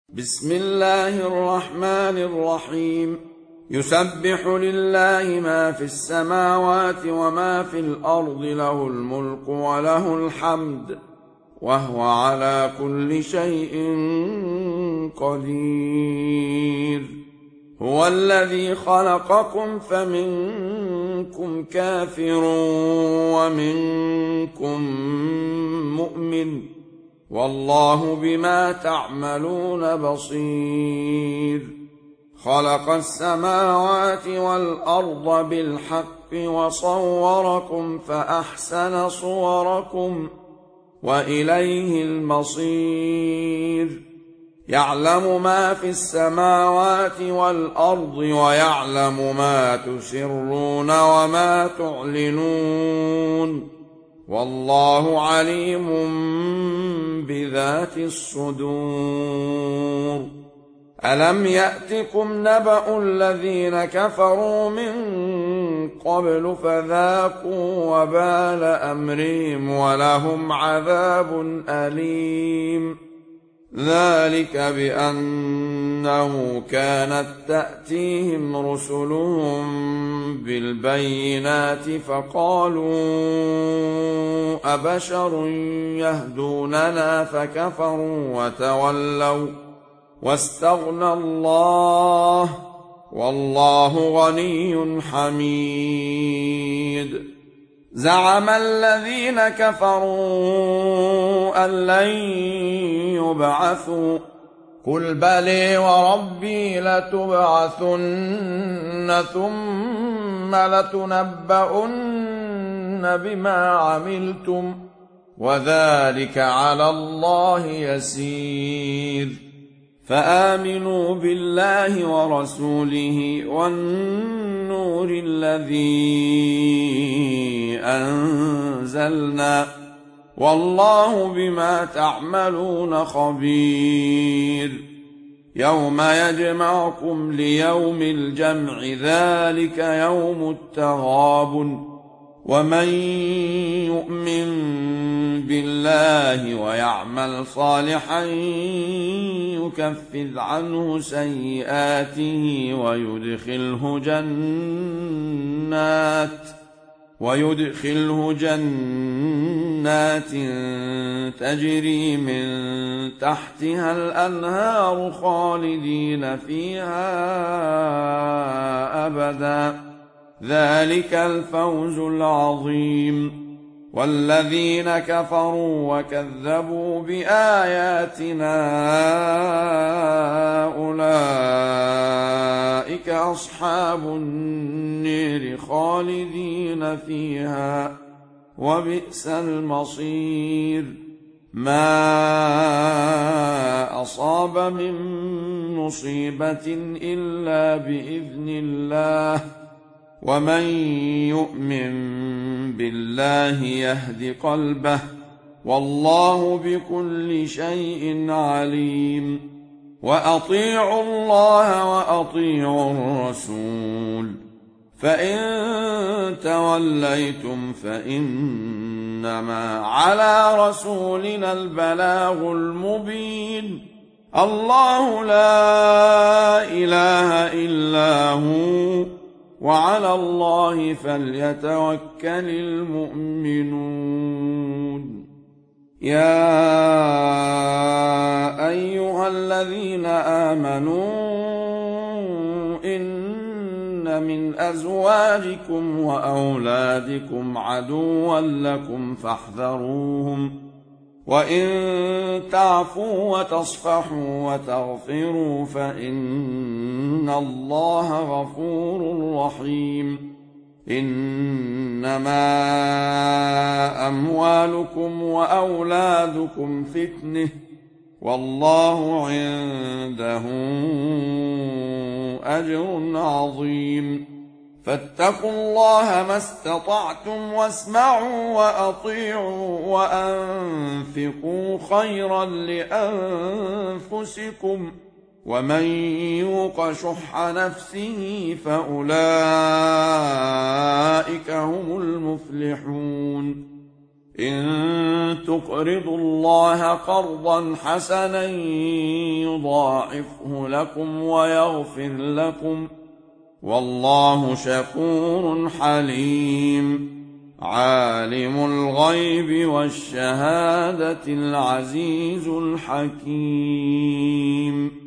بسم الله الرحمن الرحيم. يسبح لله ما في السماوات وما في الأرض، له الملك وله الحمد، وهو على كل شيء قدير. هو الذي خلقكم فمنكم كافر ومنكم مؤمن، والله بما تعملون بصير. خلق السماوات والأرض بالحق وصوركم فأحسن صوركم وإليه المصير. يعلم ما في السماوات والأرض ويعلم ما تسرون وما تعلنون، والله عليم بذات الصدور. ألم يأتكم نبأ الذين كفروا من قبل فذاقوا وبال أمرهم ولهم عذاب أليم. ذلك بأنه كانت تأتيهم رسلهم بالبينات فقالوا أبشر يهدوننا فكفروا وتولوا واستغنى الله، والله غني حميد. زعم الذين كفروا أن لن يبعثوا، قل بلى وربي لتبعثن ثم لتنبؤن بما عملتم، وذلك على الله يسير. فآمنوا بالله ورسوله والنور الذي أنزلنا، والله بما تعملون خبير. يوم يجمعكم ليوم الجمع، ذلك يوم التغابن. ومن يؤمن بالله ويعمل صالحا يكفر عنه سيئاته ويدخله جنات تجري من تحتها الأنهار خالدين فيها أبدا، ذلك الفوز العظيم. والذين كفروا وكذبوا بآياتنا أولئك أصحاب النير خالدين فيها، وبئس المصير. ما أصاب من مصيبة إلا بإذن الله، ومن يؤمن بالله يهد قلبه، والله بكل شيء عليم. وأطيعوا الله وأطيعوا الرسول، فإن توليتم فإنما على رسولنا البلاغ المبين. الله لا إله إلا هو، وعلى الله فليتوكل المؤمنون. يا أيها الذين آمنوا إن من أزواجكم وأولادكم عدوا لكم فاحذروهم، وإن تعفوا وتصفحوا وتغفروا فإن الله غفور رحيم. إنما أموالكم وأولادكم فتنة، والله عنده أجر عظيم. فاتقوا الله ما استطعتم واسمعوا وأطيعوا وأنفقوا خيرا لأنفسكم، ومن يوق شح نفسه فأولئك هم المفلحون. إن تقرضوا الله قرضا حسنا يضاعفه لكم ويغفر لكم، والله شكور حليم. عالم الغيب والشهادة العزيز الحكيم.